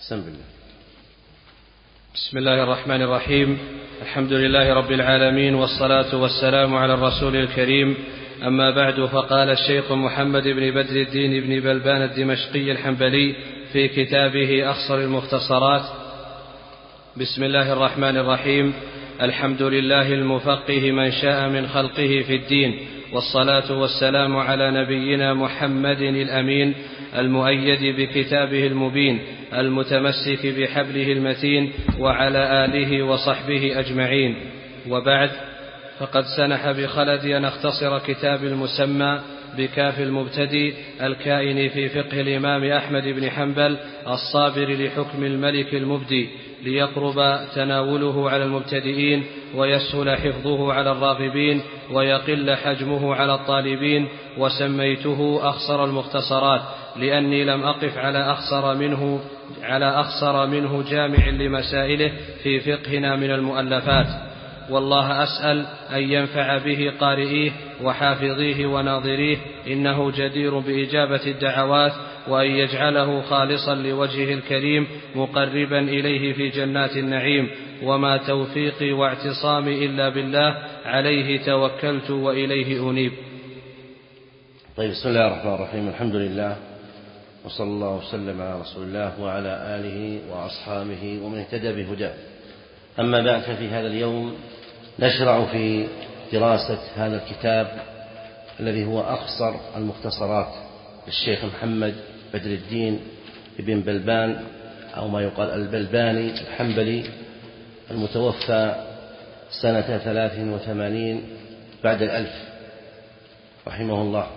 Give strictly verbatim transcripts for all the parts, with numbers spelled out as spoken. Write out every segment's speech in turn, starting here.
بسم الله. بسم الله الرحمن الرحيم. الحمد لله رب العالمين، والصلاة والسلام على الرسول الكريم. أما بعد، فقال الشيخ محمد بن بدر الدين بن بلبان الدمشقي الحنبلي في كتابه أخصر المختصرات: بسم الله الرحمن الرحيم. الحمد لله المفقه من شاء من خلقه في الدين، والصلاة والسلام على نبينا محمد الأمين المؤيد بكتابه المبين المتمسك بحبله المتين، وعلى آله وصحبه أجمعين. وبعد، فقد سنح بخلدي أن أختصر كتاب المسمى بكاف المبتدي الكائن في فقه الإمام أحمد بن حنبل الصابر لحكم الملك المبدي، ليقرب تناوله على المبتدئين، ويسهل حفظه على الراغبين، ويقل حجمه على الطالبين. وسميته أخصر المختصرات لأني لم أقف على أخصر منه على أخصر منه جامع لمسائله في فقهنا من المؤلفات. والله أسأل أن ينفع به قارئيه وحافظيه وناظريه، إنه جدير بإجابة الدعوات، وأن يجعله خالصا لوجهه الكريم مقربا إليه في جنات النعيم. وما توفيقي واعتصامي إلا بالله، عليه توكلت وإليه أنيب. طيب، بسم الله الرحمن الرحيم. الحمد لله، وصلى الله وسلم على رسول الله وعلى آله وأصحابه ومن اهتدى بهداه. أما بعد، ففي هذا اليوم نشرع في دراسة هذا الكتاب الذي هو أخصر المختصرات للشيخ محمد بدر الدين بن بلبان، أو ما يقال البلباني الحنبلي، المتوفى سنة ثلاث وثمانين بعد الألف رحمه الله.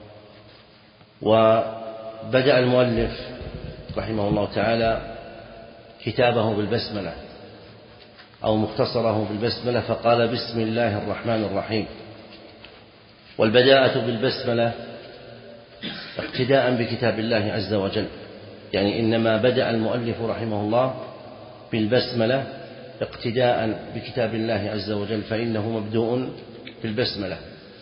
وبدأ المؤلف رحمه الله تعالى كتابه بالبسملة أو مختصره بالبسملة، فقال: بسم الله الرحمن الرحيم. والبداءة بالبسملة اقتداء بكتاب الله عز وجل، يعني إنما بدأ المؤلف رحمه الله بالبسملة اقتداء بكتاب الله عز وجل، فإنه مبدوء بالبسملة،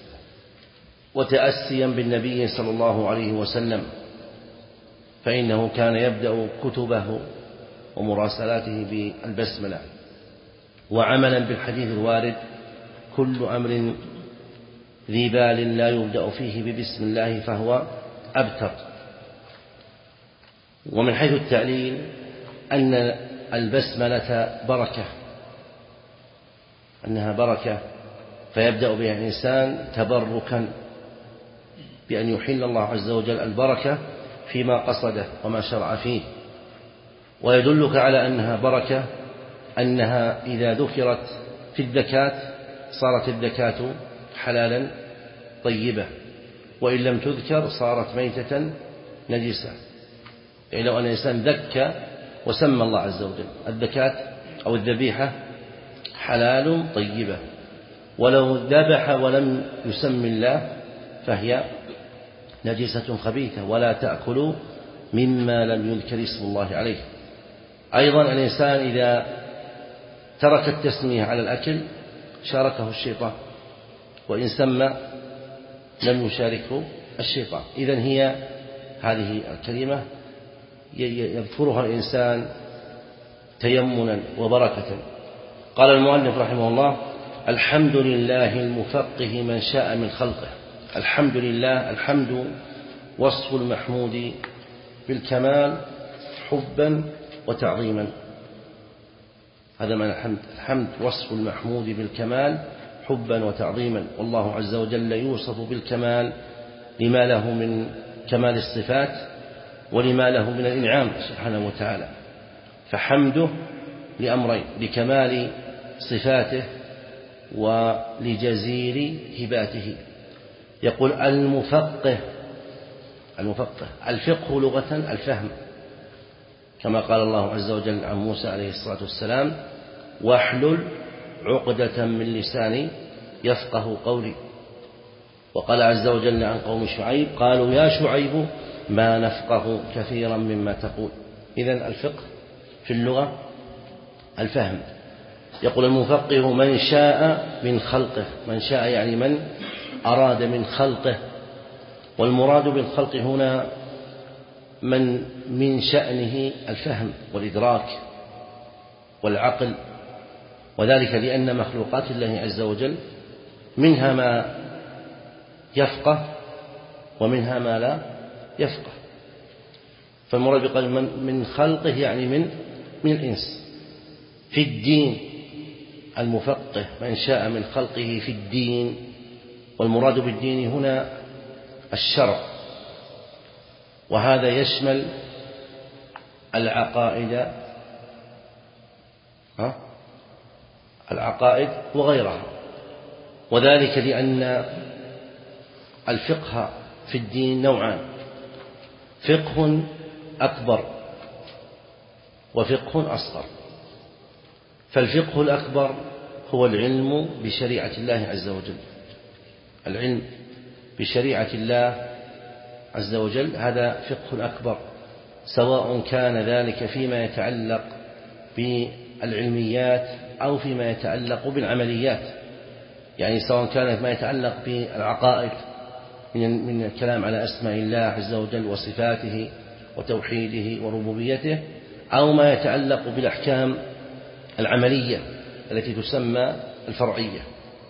وتأسيا بالنبي صلى الله عليه وسلم، فإنه كان يبدأ كتبه ومراسلاته بالبسملة. وعملا بالحديث الوارد: كل أمر ذي بال لا يبدأ فيه ببسم الله فهو أبتر. ومن حيث التعليل أن البسملة بركة، أنها بركة، فيبدأ بها الإنسان تبركا بأن يحل الله عز وجل البركة فيما قصده وما شرع فيه. ويدلك على أنها بركة أنها إذا ذكرت في الزكاة صارت الزكاة حلالا طيبة، وإن لم تذكر صارت ميتة نجسة. يعني لو أن الإنسان ذكى وسمى الله عز وجل، الزكاة أو الذبيحة حلال طيبة، ولو ذبح ولم يسم الله فهي نجسة خبيثة. ولا تأكلوا مما لم يذكر اسم الله عليه. أيضا الإنسان إذا ترك التسمية على الأكل شاركه الشيطان، وإن سمى لم يشاركه الشيطان. إذن هي هذه الكلمة يذكرها الإنسان تيمنا وبركة. قال المؤلف رحمه الله: الحمد لله المفقه من شاء من خلقه. الحمد لله، الحمد وصف المحمود بالكمال حبا وتعظيما. هذا معنى الحمد. الحمد وصف المحمود بالكمال حبا وتعظيما، والله عز وجل يوصف بالكمال لما له من كمال الصفات ولما له من الإنعام سبحانه وتعالى. فحمده لأمرين: لكمال صفاته ولجزيل هباته. يقول المفقه. المفقه الفقه لغة الفهم، كما قال الله عز وجل عن موسى عليه الصلاة والسلام: واحلل عقدة من لساني يفقه قولي. وقال عز وجل عن قوم شعيب: قالوا يا شعيب ما نفقه كثيرا مما تقول. إذن الفقه في اللغة الفهم. يقول المفقه من شاء من خلقه. من شاء يعني من أراد من خلقه. والمراد بالخلق هنا من من شأنه الفهم والإدراك والعقل، وذلك لأن مخلوقات الله عز وجل منها ما يفقه ومنها ما لا يفقه. فالمراد بقول من خلقه يعني من من الإنس في الدين، المفقه من شاء من خلقه في الدين، والمراد بالدين هنا الشرع، وهذا يشمل العقائد العقائد وغيرها، وذلك لأن الفقه في الدين نوعان: فقه أكبر وفقه أصغر. فالفقه الأكبر هو العلم بشريعة الله عز وجل، العلم بشريعة الله عز وجل هذا فقه أكبر، سواء كان ذلك فيما يتعلق بالعلميات أو فيما يتعلق بالعمليات، يعني سواء كان ما يتعلق بالعقائد من الكلام على أسماء الله عز وجل وصفاته وتوحيده وربوبيته، أو ما يتعلق بالأحكام العملية التي تسمى الفرعية.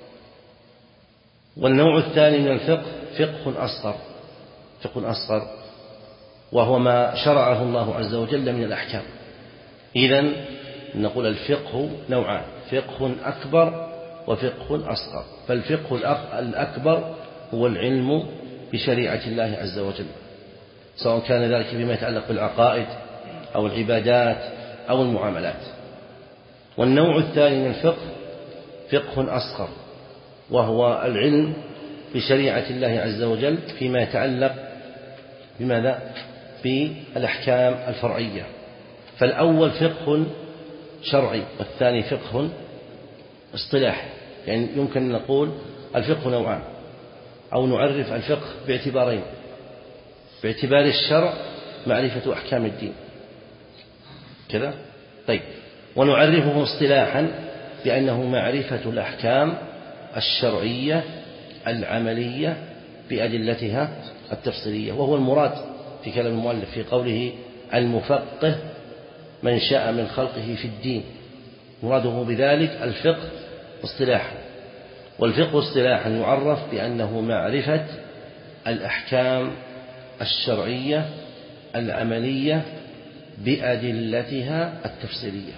والنوع الثاني من الفقه فقه أصغر، فقه أصغر وهو ما شرعه الله عز وجل من الأحكام. إذن نقول الفقه نوعان: فقه أكبر وفقه أصغر. فالفقه الأكبر هو العلم بشريعة الله عز وجل، سواء كان ذلك بما يتعلق بالعقائد أو العبادات أو المعاملات. والنوع الثاني من الفقه فقه أصغر، وهو العلم بشريعة الله عز وجل فيما يتعلق بماذا؟ بالأحكام الفرعية. فالأول فقه شرعي والثاني فقه اصطلاحي، يعني يمكن أن نقول الفقه نوعان، أو نعرف الفقه باعتبارين: باعتبار الشرع معرفة أحكام الدين كذا، طيب، ونعرفه اصطلاحا بأنه معرفة الأحكام الشرعية العملية بأدلتها التفصيلية، وهو المراد في كلام المؤلف في قوله المفقه من شاء من خلقه في الدين، مراده بذلك الفقه اصطلاحا. والفقه اصطلاحا يعرف بأنه معرفة الأحكام الشرعية العملية بأدلتها التفصيلية.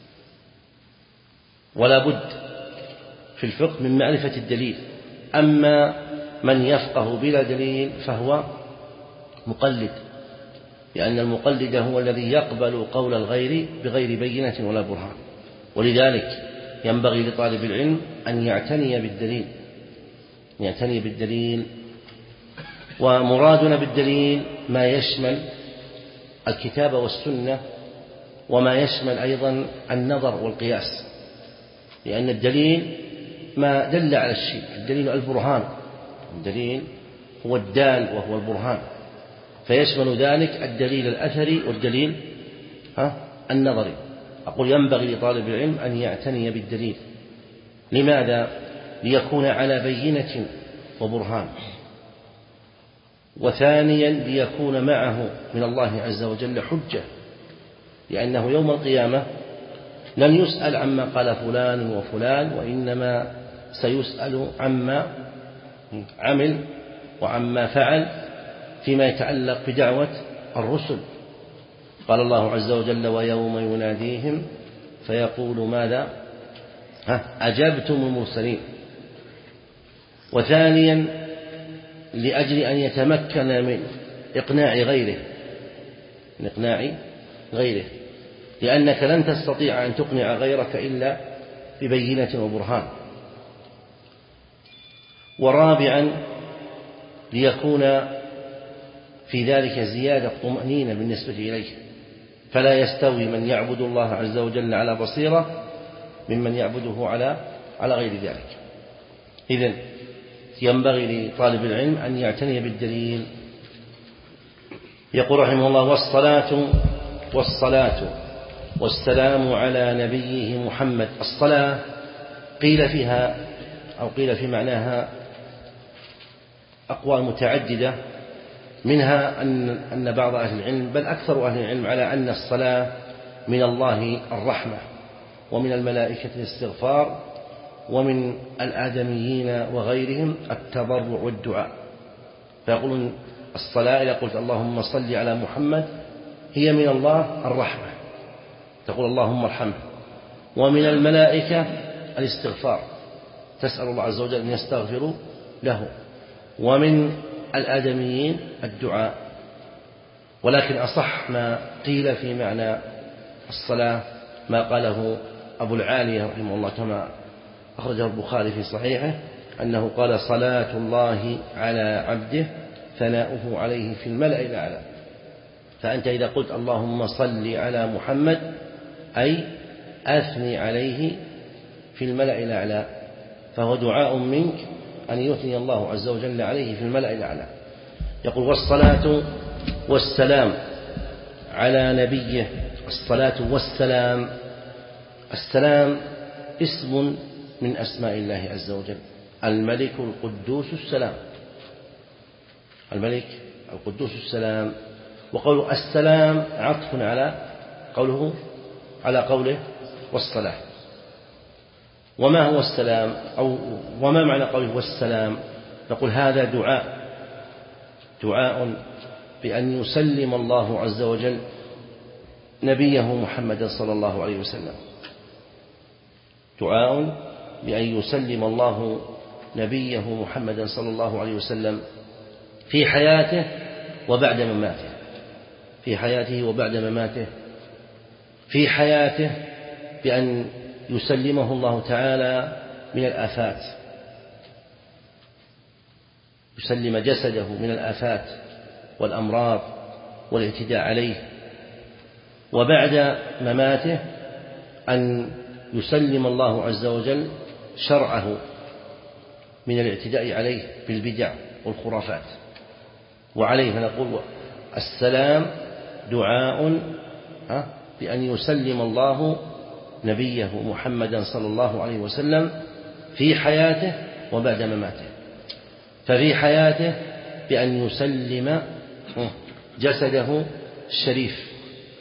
ولا بد في الفقه من معرفة الدليل، أما من يفقه بلا دليل فهو مقلد، لأن المقلد هو الذي يقبل قول الغير بغير بينة ولا برهان. ولذلك ينبغي لطالب العلم أن يعتني بالدليل، يعتني بالدليل. ومرادنا بالدليل ما يشمل الكتاب والسنة، وما يشمل أيضا النظر والقياس، لأن الدليل ما دل على الشيء، الدليل البرهان، الدليل هو الدال وهو البرهان، فيشمل ذلك الدليل الأثري والدليل ها النظري. أقول ينبغي لطالب العلم أن يعتني بالدليل. لماذا؟ ليكون على بينة وبرهان، وثانيا ليكون معه من الله عز وجل حجة، لأنه يوم القيامة لن يسأل عما قال فلان وفلان، وإنما سيسأل عما عمل وعما فعل فيما يتعلق بدعوة الرسل. قال الله عز وجل ويوم يناديهم فيقول ماذا؟ ها أجبتم المرسلين. وثانيا لأجل أن يتمكن من إقناع غيره، من إقناع غيره، لأنك لن تستطيع أن تقنع غيرك إلا ببينة وبرهان. ورابعا ليكون في ذلك زيادة طمأنينة بالنسبة إليه، فلا يستوي من يعبد الله عز وجل على بصيرة ممن يعبده على على غير ذلك. إذن ينبغي لطالب العلم أن يعتني بالدليل. يقول رحمه الله والصلاة والصلاة والسلام على نبيه محمد. الصلاة قيل فيها أو قيل في معناها أقوال متعددة، منها أن أن بعض أهل العلم بل أكثر أهل العلم على أن الصلاة من الله الرحمة، ومن الملائكة الاستغفار، ومن الآدميين وغيرهم التضرع والدعاء. فيقولون الصلاة إذا قلت اللهم صل على محمد هي من الله الرحمة، تقول اللهم ارحمه. ومن الملائكة الاستغفار، تسأل الله عز وجل أن يستغفروا له. ومن الآدميين الدعاء. ولكن أصح ما قيل في معنى الصلاة ما قاله أبو العالية رحمه الله كما أخرجه البخاري في صحيحه، أنه قال صلاة الله على عبده ثناؤه عليه في الملأ الأعلى. فأنت إذا قلت اللهم صل على محمد أي أثني عليه في الملأ الأعلى، فهو دعاء منك أن يثني الله عز وجل عليه في الملأ الأعلى. يقول والصلاة والسلام على نبيه. الصلاة والسلام، السلام اسم من أسماء الله عز وجل، الملك القدوس السلام، الملك القدوس السلام. وقوله السلام عطف على قوله على قوله والصلاة. وما هو السلام أو وما معنى قوله والسلام؟ نقول هذا دعاء دعاء بأن يسلم الله عز وجل نبيه محمد صلى الله عليه وسلم، دعاء بأن يسلم الله نبيه محمد صلى الله عليه وسلم في حياته وبعد مماته، في حياته وبعد مماته. في حياته بأن يسلمه الله تعالى من الآفات، يسلم جسده من الآفات والأمراض والاعتداء عليه. وبعد مماته أن يسلم الله عز وجل شرعه من الاعتداء عليه بالبدع والخرافات. وعليه فنقول السلام دعاء بأن يسلم الله نبيه محمدا صلى الله عليه وسلم في حياته وبعد مماته. ففي حياته بأن يسلم جسده الشريف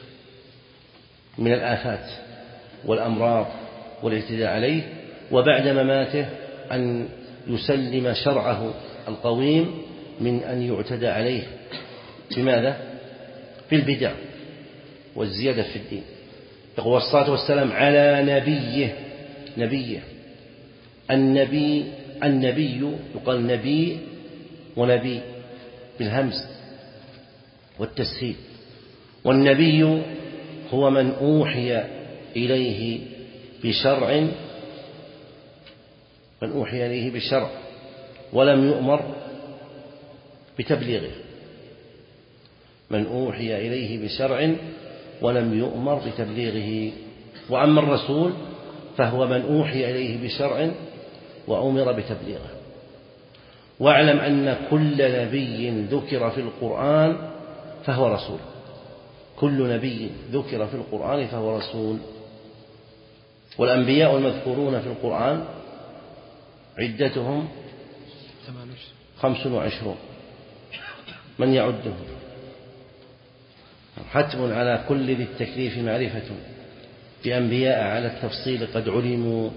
من الآفات والأمراض والاعتداء عليه، وبعد مماته أن يسلم شرعه القويم من أن يعتدى عليه. بماذا؟ بالبدع والزيادة في الدين. يقول والصلاة والسلام على نبيه. نبيه النبي النبي يقال نبي ونبي بالهمز والتسهيل. والنبي هو من أوحي إليه بشرع من أوحي إليه بشرع ولم يؤمر بتبليغه، من أوحي إليه بشرع ولم يؤمر بتبليغه. وأما الرسول فهو من أوحي إليه بشرع وأمر بتبليغه. واعلم أن كل نبي ذكر في القرآن فهو رسول، كل نبي ذكر في القرآن فهو رسول. والأنبياء المذكورون في القرآن عدتهم خمس وعشرون، من يعدهم؟ حتم على كل ذي التكليف معرفة بأنبياء على التفصيل قد علموا.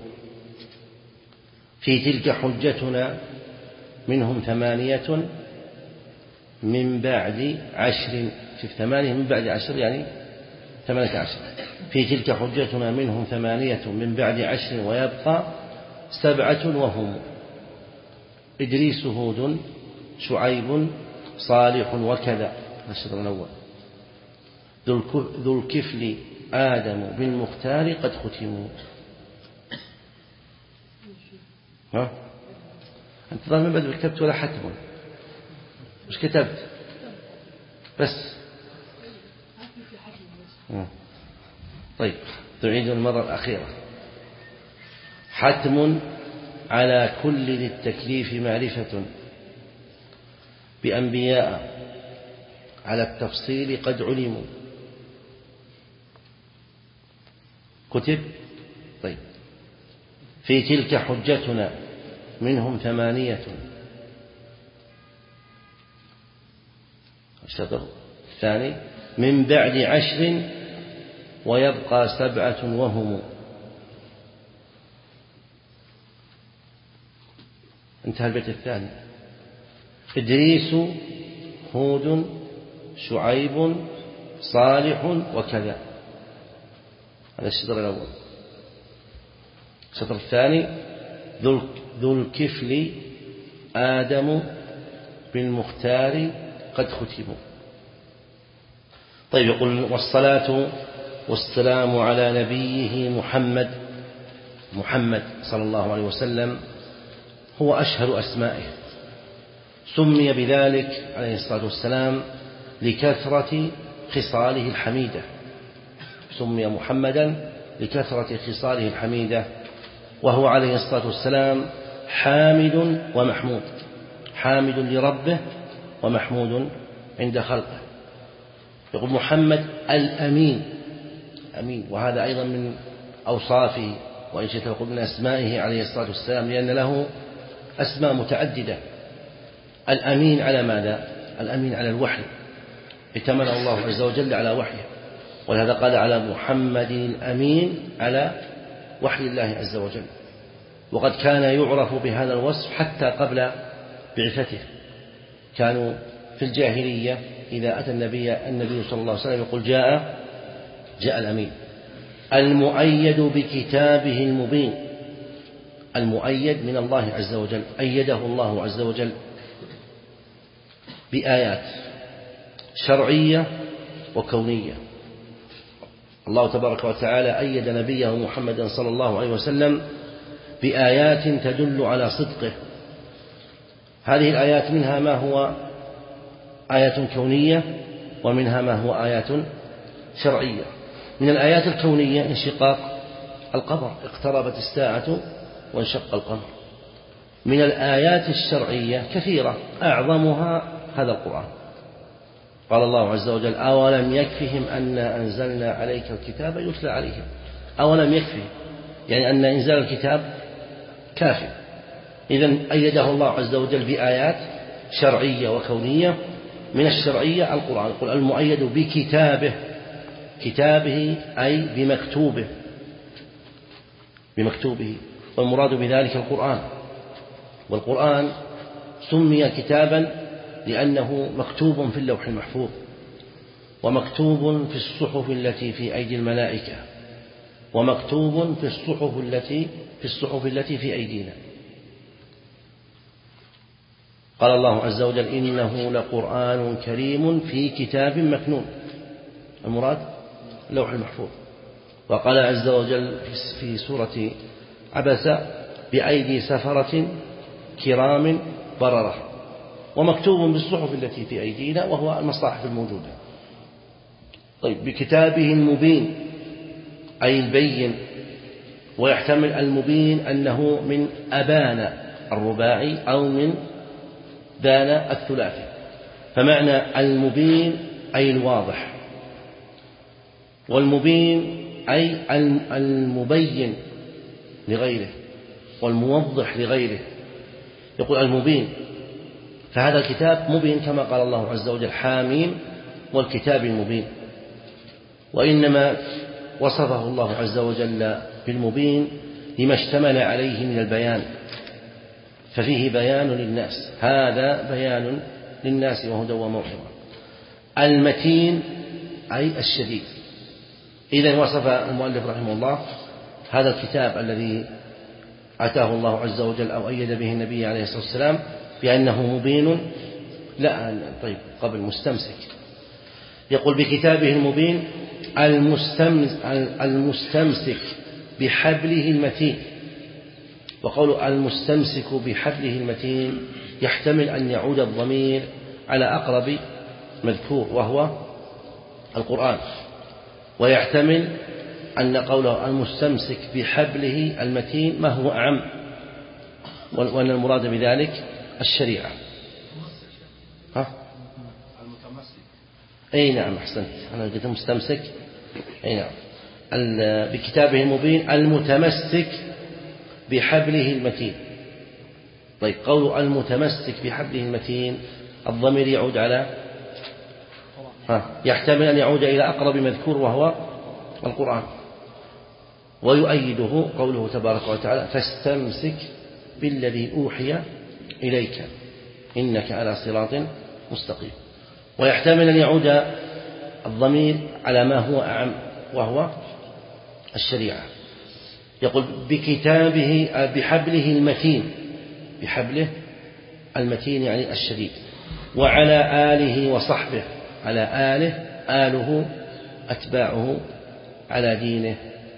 في تلك حجتنا منهم ثمانية من بعد عشر، في ثمانية من بعد عشر يعني ثمانية عشر. في تلك حجتنا منهم ثمانية من بعد عشر ويبقى سبعة وهم إدريس هود شعيب صالح وكذا الشطر الأول. ذو الكفل آدم بالمختار قد ختموا. ها أنت ظاهر من بدء كتبت ولا حتم؟ مش كتبت بس. طيب تعيد المرة الأخيرة. حتم على كل ذي التكليف معرفة بأنبياء على التفصيل قد علموا. كتب. طيب في تلك حجتنا منهم ثمانية الشطر الثاني من بعد عشر ويبقى سبعة وهم. انتهى البيت الثاني. إدريس هود شعيب صالح وكذا. هذا الشطر الأول. الشطر الثاني ذو الكفل آدم بالمختار قد ختموا. طيب يقول والصلاة والسلام على نبيه محمد محمد صلى الله عليه وسلم هو أشهر أسمائه، سمي بذلك عليه الصلاة والسلام لكثرة خصاله الحميدة، سمي محمدا لكثرة خصاله الحميدة، وهو عليه الصلاة والسلام حامد ومحمود، حامد لربه ومحمود عند خلقه. يقول محمد الأمين، أمين، وهذا أيضا من أوصافه، وإن شئت يقول من أسمائه عليه الصلاة والسلام، لأن له أسماء متعددة. الأمين على ماذا؟ الأمين على الوحي، ائتمنه الله عز وجل على وحيه، ولهذا قال على محمد الأمين على وحي الله عز وجل. وقد كان يعرف بهذا الوصف حتى قبل بعثته، كانوا في الجاهلية إذا أتى النبي النبي صلى الله عليه وسلم يقول جاء جاء الأمين. المؤيد بكتابه المبين، المؤيد من الله عز وجل، أيده الله عز وجل بآيات شرعية وكونية. الله تبارك وتعالى أيد نبيه محمدا صلى الله عليه وسلم بآيات تدل على صدقه. هذه الآيات منها ما هو آيات كونية ومنها ما هو آيات شرعية. من الآيات الكونية انشقاق القمر، اقتربت الساعة وانشق القمر. من الآيات الشرعية كثيرة، أعظمها هذا القرآن. قال الله عز وجل أولم يكفهم أنا أنزلنا عليك الكتاب يتلى عليهم. أولم يكفهم يعني أن إنزال الكتاب كافي. إذن أيده الله عز وجل بآيات شرعية وكونية. من الشرعية القرآن، يقول المؤيد بكتابه، كتابه أي بمكتوبه، بمكتوبه، والمراد بذلك القرآن. والقرآن سمي كتابا لأنه مكتوب في اللوح المحفوظ، ومكتوب في الصحف التي في أيدي الملائكة، ومكتوب في الصحف التي في الصحف التي في أيدينا. قال الله عز وجل إنه لقرآن كريم في كتاب مكنون، المراد اللوح المحفوظ. وقال عز وجل في سورة عبسة بأيدي سفرة كرام بررة، ومكتوب بالصحف التي في أيدينا وهو المصاحف الموجودة. طيب بكتابه المبين أي البين، ويحتمل المبين أنه من أبان الرباعي أو من دان الثلاثي، فمعنى المبين أي الواضح، والمبين أي المبين لغيره والموضح لغيره. يقول المبين، فهذا الكتاب مبين كما قال الله عز وجل حاميم والكتاب المبين. وإنما وصفه الله عز وجل بالمبين لما اشتمل عليه من البيان، ففيه بيان للناس، هذا بيان للناس وهدى وموعظة. المتين أي الشديد. إذن وصف المؤلف رحمه الله هذا الكتاب الذي آتاه الله عز وجل أو أيد به النبي عليه الصلاة والسلام بأنه مبين. لا طيب قبل مستمسك، يقول بكتابه المبين المستمسك بحبله المتين. وقول المستمسك بحبله المتين يحتمل أن يعود الضمير على أقرب مذكور وهو القرآن، ويحتمل أن قوله المستمسك بحبله المتين ما هو أعم، وأن المراد بذلك الشريعة. ها؟ المتمسك. أي نعم أحسنت، أنا قلت مستمسك. أي نعم. بكتابه المبين المتمسك بحبله المتين. طيب قول المتمسك بحبله المتين الضمير يعود على يحتمل أن يعود إلى أقرب مذكور وهو القرآن. ويؤيده قوله تبارك وتعالى فاستمسك بالذي أوحي إليك إنك على صراط مستقيم. ويحتمل أن يعود الضمير على ما هو أعم وهو الشريعة. يقول بكتابه بحبله المتين، بحبله المتين يعني الشديد، وعلى آله وصحبه، على آله آله أتباعه على دينه،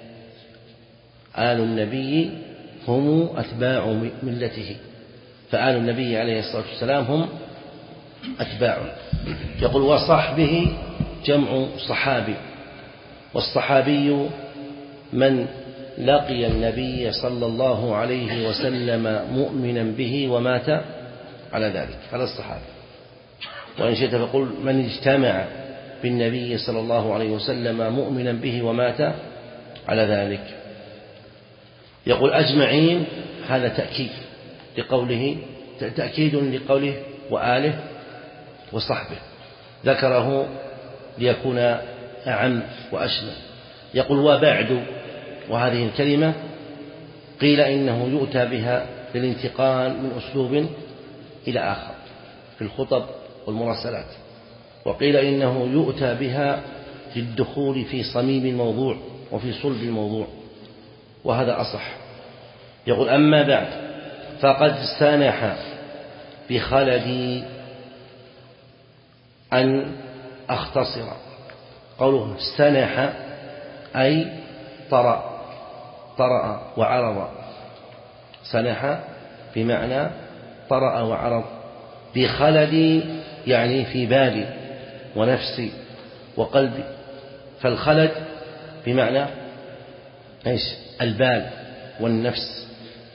آل النبي هم أتباع ملته، فآل النبي عليه الصلاة والسلام هم أتباع. يقول وصحبه جمع صحابي، والصحابي من لقي النبي صلى الله عليه وسلم مؤمنا به ومات على ذلك، هذا الصحابي. وإن شئت فقل من اجتمع بالنبي صلى الله عليه وسلم مؤمنا به ومات على ذلك. يقول أجمعين هذا تأكيد لقوله، تأكيد لقوله وآله وصحبه، ذكره ليكون أعم وأشمل. يقول وبعد، وهذه الكلمة قيل إنه يؤتى بها للانتقال من أسلوب إلى آخر في الخطب والمراسلات، وقيل إنه يؤتى بها للدخول في صميم الموضوع وفي صلب الموضوع، وهذا أصح. يقول أما بعد فقد سانح بخلدي أن أختصر. قوله سنح أي طرأ، طرأ وعرض، سنح بمعنى طرأ وعرض. بخلدي يعني في بالي ونفسي وقلبي، فالخلد بمعنى إيش؟ البال والنفس.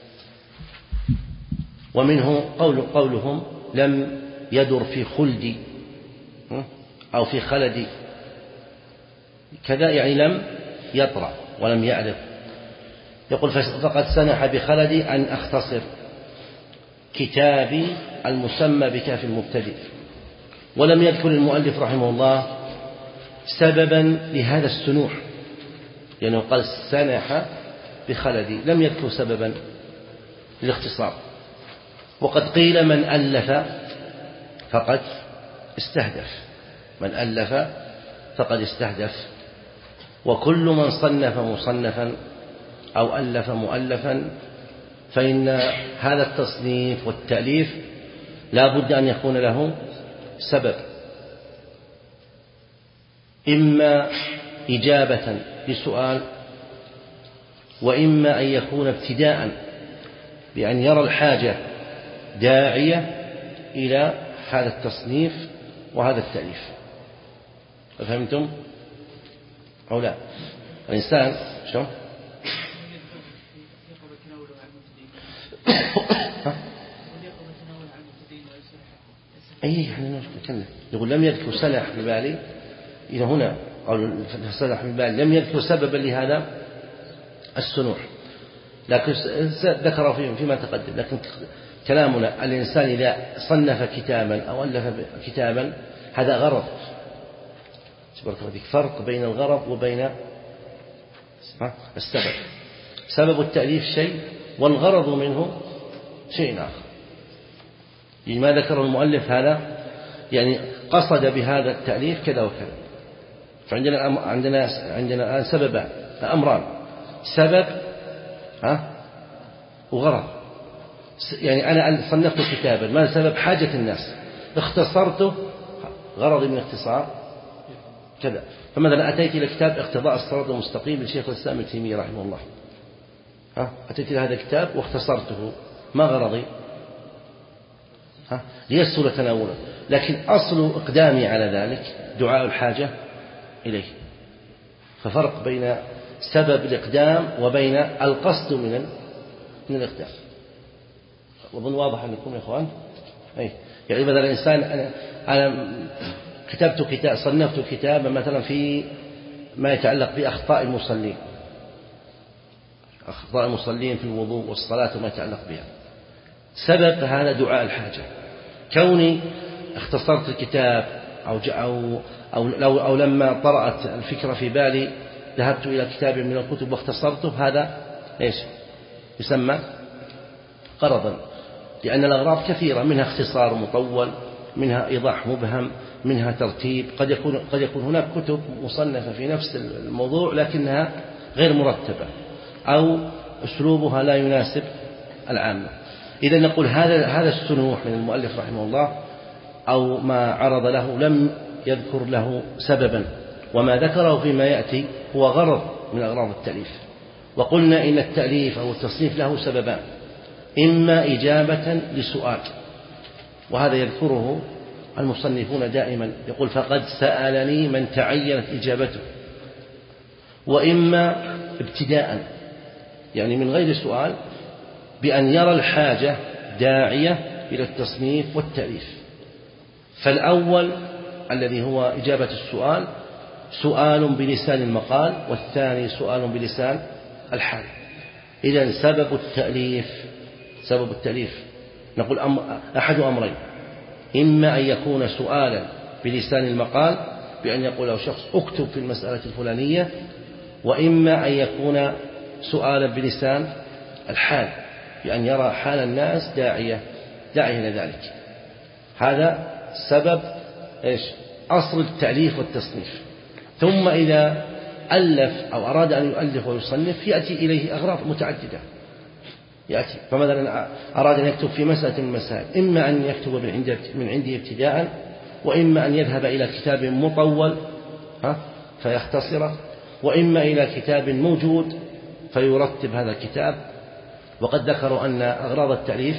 ومنه قول قولهم لم يدر في خلدي أو في خلدي، كذا يعني لم يطرأ ولم يعرف. يقول فقد سنح بخلدي أن أختصر كتابي المسمى بكاف المبتدئ. ولم يذكر المؤلف رحمه الله سببا لهذا السنوح، لأنه يعني قال سنح بخلدي، لم يذكر سببا للاختصار. وقد قيل من ألف فقد استهدف، من ألف فقد استهدف. وكل من صنف مصنفا أو ألف مؤلفا فإن هذا التصنيف والتأليف لا بد أن يكون له سبب، إما إجابة لسؤال، وإما أن يكون ابتداء بأن يرى الحاجة داعية إلى هذا التصنيف وهذا التأليف. فهمتم أو لا؟ الإنسان شو أي إحنا نتكلم يقول لم يذكر سلح ببالي، إذا هنا قالوا سلح ببالي لم يذكر سببا لهذا السنوح، لكن ذكر فيما تقدم. لكن كلامنا الإنسان إذا صنف كتابا أو ألف كتابا هذا غرض، فرق بين الغرض وبين السبب. سبب التأليف شيء والغرض منه شيء آخر. ما ذكر المؤلف هذا يعني قصد بهذا التأليف كذا وكذا. فعندنا عندنا عندنا الآن سببان أمران، سبب ها وغرض. يعني أنا صنفت كتابا، ما سبب؟ حاجة الناس، اختصرته، غرضي من اختصار كذا. فمثلا أتيت إلى كتاب اقتضاء الصراط المستقيم لشيخ الإسلام ابن تيمية رحمه الله، ها أتيت إلى هذا الكتاب واختصرته، ما غرضي؟ ها ليسهل تناوله. لكن أصل إقدامي على ذلك دعاء الحاجة إليه. ففرق بين سبب الإقدام وبين القصد من من الإقدام. وظن واضح أنكم يا إخوان. أي يعني مثلا الإنسان أنا, أنا كتبت كتاب، صنفت كتابا مثلا في ما يتعلق بأخطاء المصلين، أخطاء المصلين في الوضوء والصلاة وما يتعلق بها. سبب هذا دعاء الحاجة. كوني اختصرت الكتاب أو, أو, أو, لو أو لما طرأت الفكرة في بالي ذهبت إلى كتاب من الكتب واختصرته، هذا إيش يسمى غرضا، لأن الأغراض كثيرة، منها اختصار مطول، منها إيضاح مبهم، منها ترتيب. قد يكون قد يكون هناك كتب مصنفة في نفس الموضوع لكنها غير مرتبة أو أسلوبها لا يناسب العامة. إذا نقول هذا هذا السنوح من المؤلف رحمه الله أو ما عرض له لم يذكر له سببا، وما ذكره فيما يأتي هو غرض من أغراض التأليف. وقلنا إن التأليف أو التصنيف له سببان: إما إجابة لسؤال، وهذا يذكره المصنفون دائما، يقول فقد سألني من تعينت إجابته، وإما ابتداء، يعني من غير سؤال، بأن يرى الحاجة داعية إلى التصنيف والتأليف. فالأول الذي هو إجابة السؤال سؤال بلسان المقال، والثاني سؤال بلسان الحال. إذن سبب التأليف سبب التأليف نقول أمر أحد أمرين: إما أن يكون سؤالا بلسان المقال بأن يقول له شخص اكتب في المسألة الفلانية، وإما أن يكون سؤالا بلسان الحال بأن يرى حال الناس داعية داعية إلى ذلك. هذا سبب إيش أصل التأليف والتصنيف. ثم إذا ألف أو أراد أن يؤلف ويصنف يأتي إليه أغراض متعددة يأتي. فمثلا أراد أن يكتب في مسألة من المسائل، إما أن يكتب من عنده ابتداء، وإما أن يذهب إلى كتاب مطول فيختصره، وإما إلى كتاب موجود فيرتب هذا الكتاب. وقد ذكروا أن أغراض التأليف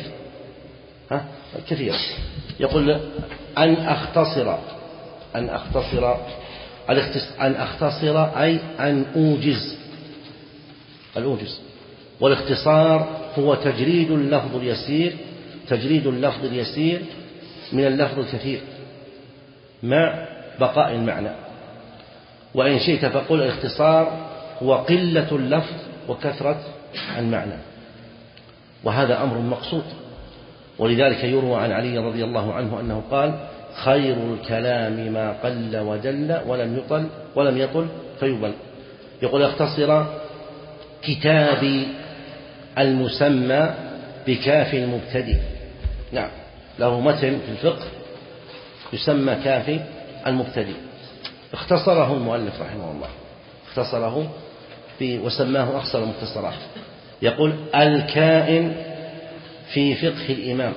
كثيرة. يقول أن أختصر أن أختصر أن أختصر أي أن أوجز الأوجز والاختصار هو تجريد اللفظ اليسير تجريد اللفظ اليسير من اللفظ الكثير مع بقاء المعنى. وإن شئت فقل الاختصار هو قلة اللفظ وكثرة المعنى، وهذا أمر مقصود. ولذلك يروى عن علي رضي الله عنه أنه قال: خير الكلام ما قل ودل ولم يطل ولم يطل فيبل. يقول اختصر كتابي المسمى بكاف المبتدئ. نعم، له متن في الفقه يسمى كافي المبتدئ، اختصره المؤلف رحمه الله، اختصره وسماه أخصر المختصرات. يقول الكائن في فقه الإمام،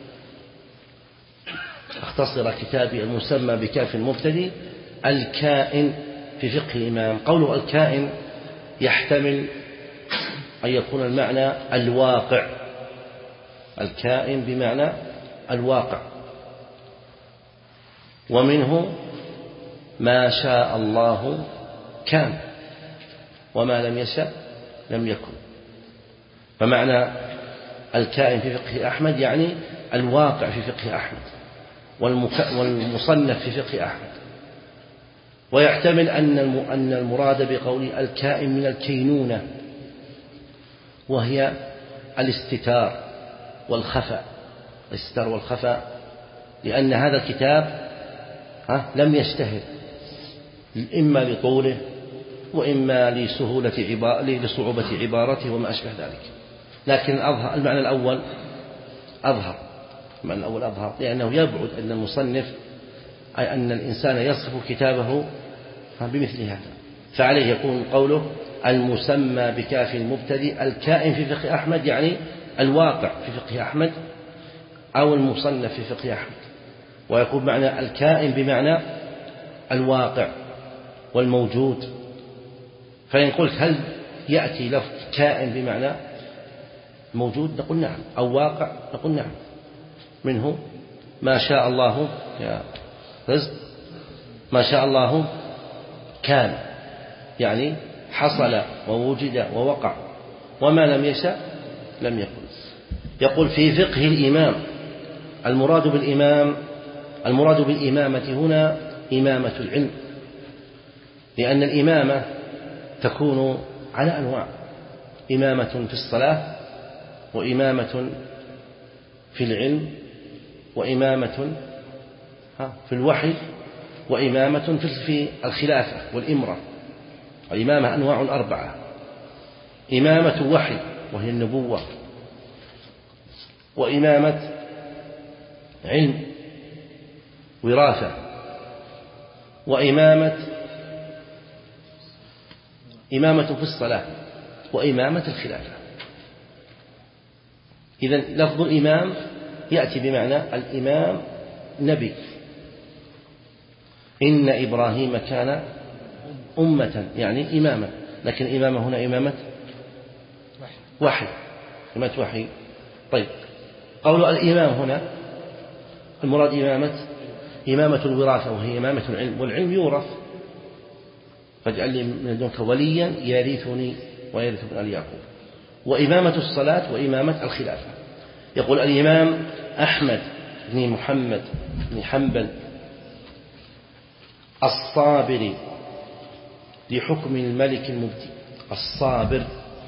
اختصر كتابي المسمى بكاف المبتدئ الكائن في فقه الإمام. قوله الكائن يحتمل أن يكون المعنى الواقع، الكائن بمعنى الواقع، ومنه ما شاء الله كان وما لم يشأ لم يكن. فمعنى الكائن في فقه أحمد يعني الواقع في فقه أحمد والمصنف في فقه أحمد. ويحتمل أن المراد بقول الكائن من الكينونة، وهي الاستتار والخفاء الاستتار والخفاء لأن هذا الكتاب لم يشتهر، إما لطوله وإما لسهولة عبارة لصعوبة عبارته وما أشبه ذلك. لكن أظهر المعنى الأول أظهر المعنى الأول أظهر لأنه يبعد أن المصنف أي أن الإنسان يصف كتابه بمثل هذا. فعليه يكون قوله المسمى بكاف المبتدئ الكائن في فقه أحمد يعني الواقع في فقه أحمد أو المصنف في فقه أحمد. ويكون معنى الكائن بمعنى الواقع والموجود. فإن قلت هل يأتي لفظ كائن بمعنى موجود نقول نعم، أو واقع نقول نعم. منه ما شاء الله يا رزق ما شاء الله كان يعني حصل ووجد ووقع، وما لم يشاء لم يكن. يقول في فقه الإمام المراد بالإمام المراد بالإمامة هنا إمامة العلم، لأن الإمامة تكون على أنواع: إمامة في الصلاة، وإمامة في العلم، وإمامة في الوحي، وإمامة في الخلافة والإمرة. الإمامة أنواع أربعة: إمامة وحي وهي النبوة، وإمامة علم وراثة، وإمامة إمامة في الصلاة، وإمامة الخلافة. إذن لفظ الإمام يأتي بمعنى الإمام نبي. إن إبراهيم كان أمة يعني إماما، لكن إمامة هنا إمامة وحي، إمامة وحي. طيب، قول الإمام هنا المراد إمامة إمامة الوراثة وهي إمامة العلم، والعلم يورث. فاجعل لي من لدنك وليا يرثني ويرث من آل يعقوب. وإمامة الصلاة وإمامة الخلافة. يقول الإمام أحمد بن محمد بن حنبل الصابر لحكم الملك المبدي. الصابر،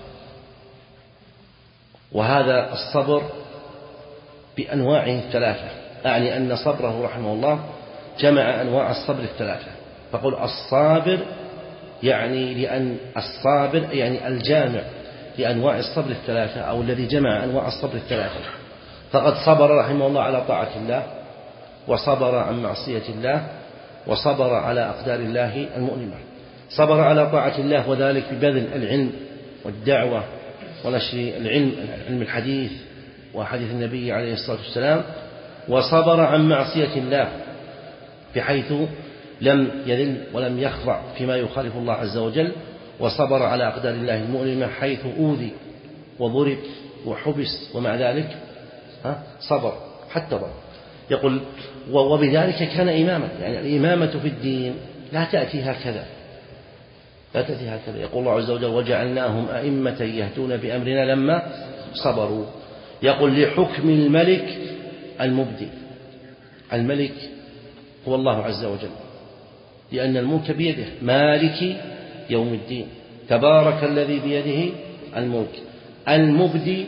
وهذا الصبر بأنواعه الثلاثة، أعني أن صبره رحمه الله جمع أنواع الصبر الثلاثة. فقل الصابر يعني لأن الصابر يعني الجامع لأنواع الصبر الثلاثة، أو الذي جمع أنواع الصبر الثلاثة. فقد صبر رحمه الله على طاعة الله، وصبر عن معصية الله، وصبر على أقدار الله المؤلمة. صبر على طاعة الله وذلك ببذل العلم والدعوة ونشر العلم، علم الحديث وحديث النبي عليه الصلاة والسلام. وصبر عن معصية الله بحيث لم يذل ولم يخضع فيما يخالف الله عز وجل. وصبر على أقدار الله المؤلمة حيث أوذي وضرب وحبس، ومع ذلك صبر حتى ضرب. يقول وبذلك كان إماما. يعني الإمامة في الدين لا تأتي هكذا، لا تأتي هكذا. يقول الله عز وجل وجعلناهم أئمة يهدون بأمرنا لما صبروا. يقول لحكم الملك المبدي. الملك هو الله عز وجل، لأن الملك بيده، مالك يوم الدين، تبارك الذي بيده الملك. المبدي،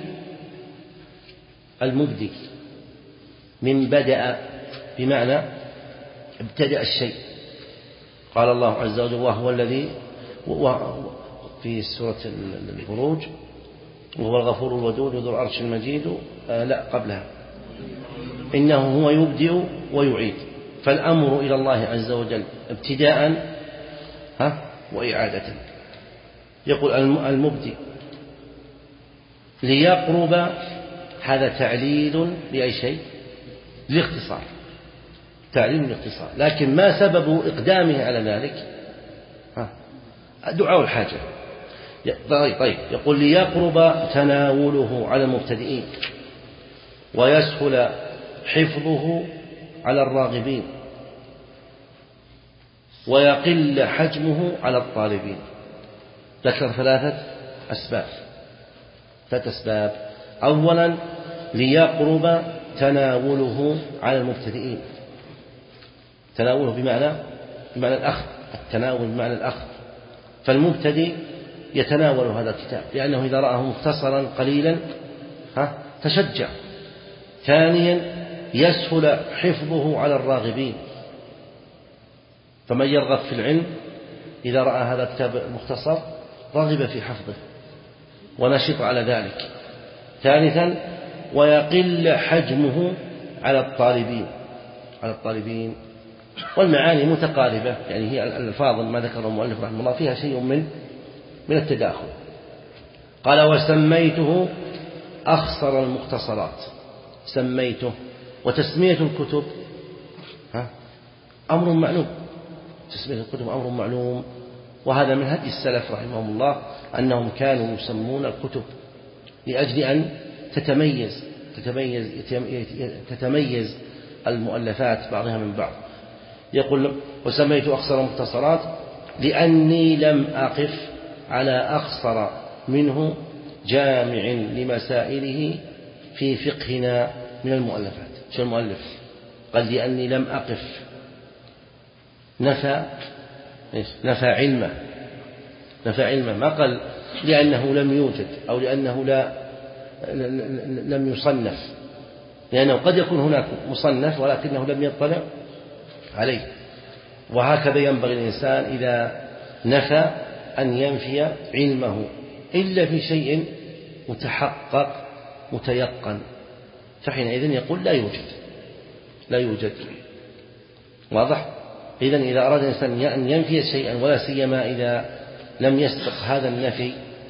المبدي من بدأ بمعنى ابتدأ الشيء. قال الله عز وجل وهو الذي في سورة البروج وهو الغفور الودود ذو العرش المجيد. آه لا قبلها إنه هو يبدئ ويعيد. فالأمر إلى الله عز وجل ابتداء ها وإعادة. يقول المبدئ ليقرب، هذا تعليل لأي شيء؟ للاختصار، تعليل للاختصار. لكن ما سبب إقدامه على ذلك؟ ها دعاء الحاجة. طيب, طيب يقول ليقرب تناوله على المبتدئين ويسهل حفظه على الراغبين ويقل حجمه على الطالبين. ذكر ثلاثة أسباب، ثلاثة أسباب. أولا ليقرب تناوله على المبتدئين. تناوله بمعنى بمعنى الأخذ، التناول بمعنى الأخذ. فالمبتدئ يتناول هذا الكتاب لأنه إذا رآه مختصرا قليلا ها تشجع. ثانيا يسهل حفظه على الراغبين، فمن يرغب في العلم إذا رأى هذا الكتاب المختصر رغب في حفظه ونشط على ذلك. ثالثا ويقل حجمه على الطالبين، على الطالبين. والمعاني متقاربة، يعني هي الألفاظ ما ذكره المؤلف رحمه الله فيها شيء من من التداخل. قال وسميته أخصر المختصرات. سميته، وتسمية الكتب ها أمر معلوم، تسمية الكتب أمر معلوم. وهذا من هدي السلف رحمهم الله أنهم كانوا يسمون الكتب لأجل أن تتميز تتميز تتميز المؤلفات بعضها من بعض. يقول وسميت أخصر المختصرات لأني لم أقف على أخصر منه جامع لمسائله في فقهنا من المؤلفات. شو المؤلف؟ قال لأني لم أقف، نفى نفى علمه، نفى علمه، ما قال لأنه لم يوجد أو لأنه لا لم يصنف، لأنه قد يكون هناك مصنف ولكنه لم يطلع عليه. وهكذا ينبغي الإنسان إذا نفى أن ينفي علمه إلا في شيء متحقق متيقن، فحينئذ يقول لا يوجد لا يوجد واضح؟ إذن إذا أراد الإنسان أن ينفي شيئا ولا سيما إذا لم يسبق هذا النفي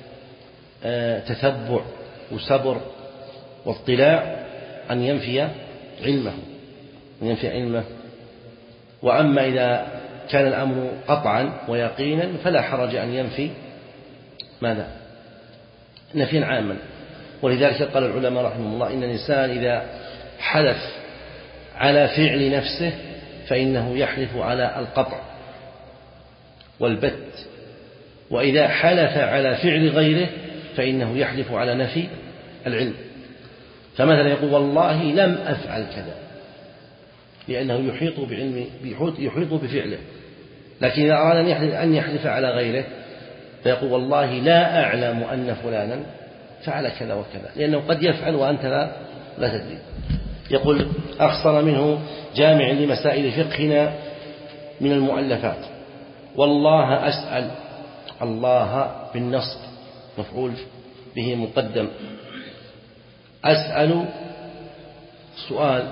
تتبع وصبر واطلاع، أن ينفي علمه أن ينفي علمه وأما إذا كان الأمر قطعا ويقينا فلا حرج أن ينفي ماذا؟ نفيا عاما. ولذلك قال العلماء رحمهم الله إن الإنسان إذا حلف على فعل نفسه فإنه يحلف على القطع والبت، وإذا حلف على فعل غيره فإنه يحلف على نفي العلم. فمثلا يقول والله لم أفعل كذا، لأنه يحيط بعلم يحيط بفعله، لكن إذا أراد أن يحلف على غيره فيقول والله لا أعلم أن فلانا فعل كذا وكذا، لأنه قد يفعل وأنت لا, لا تدري. يقول أخصر منه جامع لمسائل فقهنا من المؤلفات: والله أسأل، الله بالنصب مفعول به مقدم، أسأل سؤال،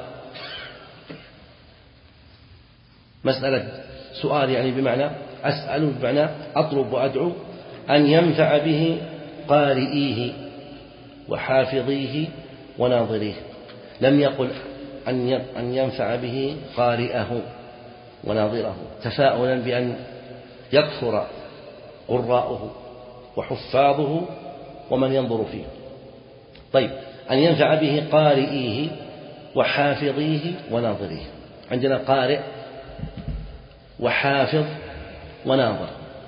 مسألة سؤال يعني بمعنى أسأل بمعنى أطلب وأدعو أن ينفع به قارئيه وحافظيه وناظريه. لم يقل أن ينفع به قارئه وناظره تفاؤلا بأن يكثر قراؤه وحفاظه ومن ينظر فيه. طيب، أن ينفع به قارئيه وحافظيه وناظريه. عندنا قارئ وحافظ وناظر،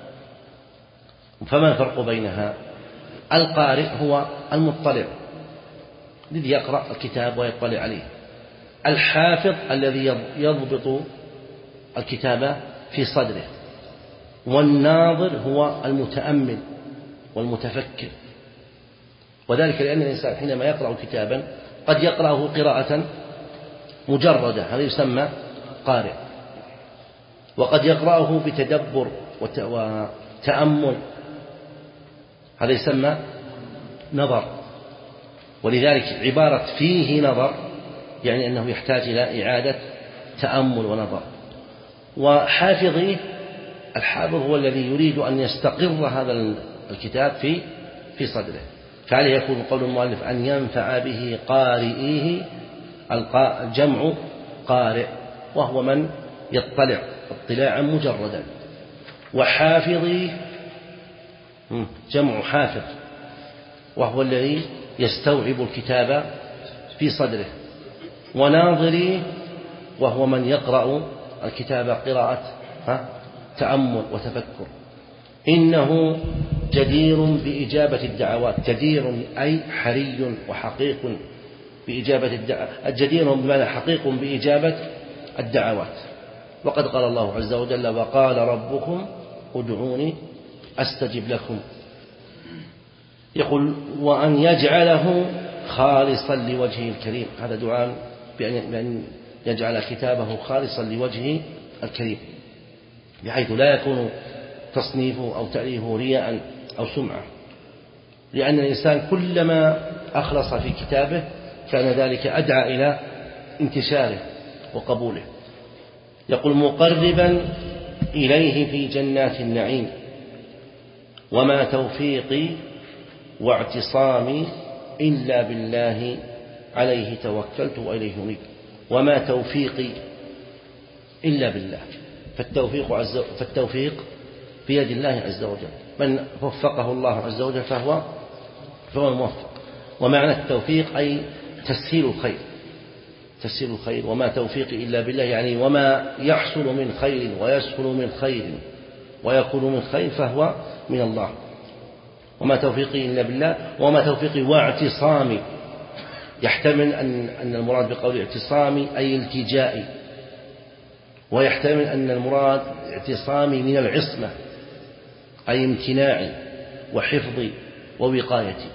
فما الفرق بينها؟ القارئ هو المطلع الذي يقرأ الكتاب ويطلع عليه، الحافظ الذي يضبط الكتاب في صدره، والناظر هو المتأمل والمتفكر. وذلك لأن الإنسان حينما يقرأ كتابا قد يقرأه قراءة مجردة، هذا يسمى قارئ، وقد يقرأه بتدبر وتأمل، هذا يسمى نظر. ولذلك عبارة فيه نظر يعني أنه يحتاج إلى إعادة تأمل ونظر. وحافظيه، الحافظ هو الذي يريد أن يستقر هذا الكتاب في في صدره. فعليه يكون قول المؤلف أن ينفع به قارئيه، الجمع قارئ وهو من يطلع اطلاعا مجردا، وحافظي جمع حافظ وهو الذي يستوعب الكتاب في صدره، وناظري وهو من يقرأ الكتاب قراءة تأمل وتفكر. إنه جدير بإجابة الدعوات، جدير أي حري وحقيق بإجابة الدعوات، الجدير بمعنى حقيق بإجابة الدعوات. وقد قال الله عز وجل: وقال ربكم ادعوني أستجب لكم. يقول: وأن يجعله خالصا لوجهه الكريم، هذا دعاء بأن يجعل كتابه خالصا لوجهه الكريم، بحيث لا يكون تصنيفه أو تأليفه رياء أو سمعة، لأن الإنسان كلما أخلص في كتابه كان ذلك أدعى إلى انتشاره وقبوله. يقول: مقربا إليه في جنات النعيم، وما توفيقي واعتصامي إلا بالله عليه توكلت وإليه أنيب. وما توفيقي إلا بالله، فالتوفيق, عز فالتوفيق بيد الله عز وجل، من وفقه الله عز وجل فهو فهو الموفق. ومعنى التوفيق أي تسهيل الخير، تسهيل الخير. وما توفيقي إلا بالله يعني وما يحصل من خير ويسهل من خير ويكون من خير فهو من الله. وما توفيقي إلا بالله. وما توفيقي واعتصامي، يحتمل أن أن المراد بقول اعتصامي أي التجائي، ويحتمل أن المراد اعتصامي من العصمة أي امتناعي وحفظي ووقايتي.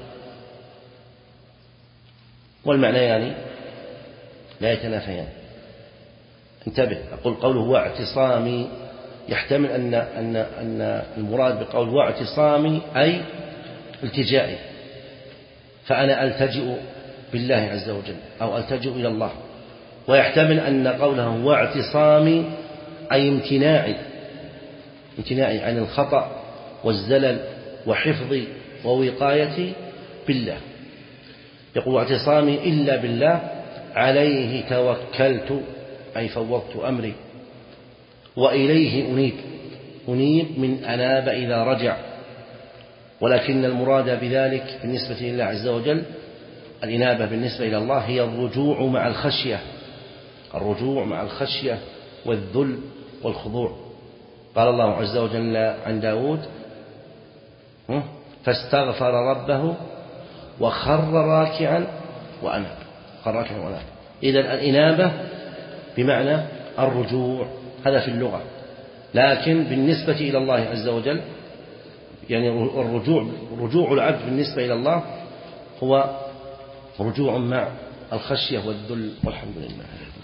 والمعنى يعني لا يتنافيان. انتبه، أقول قوله واعتصامي يحتمل أن أن أن المراد بقول واعتصامي أي التجائي، فأنا ألتجئ بالله عز وجل أو ألتجئ إلى الله. ويحتمل أن قوله واعتصامي أي امتناعي امتناعي عن الخطأ والزلل وحفظي ووقايتي بالله. يقول واعتصامي إلا بالله عليه توكلت أي فوضت أمري وإليه أنيب أنيب من أناب إذا رجع. ولكن المراد بذلك بالنسبة لله عز وجل الإنابة بالنسبة إلى الله هي الرجوع مع الخشية الرجوع مع الخشية والذل والخضوع. قال الله عز وجل عن داود فاستغفر ربه وخر راكعا وأناب خر راكعا وأناب. إذن الإنابة بمعنى الرجوع هذا في اللغة، لكن بالنسبة إلى الله عز وجل يعني الرجوع رجوع العبد بالنسبة إلى الله هو رجوع مع الخشية والذل والحمد لله.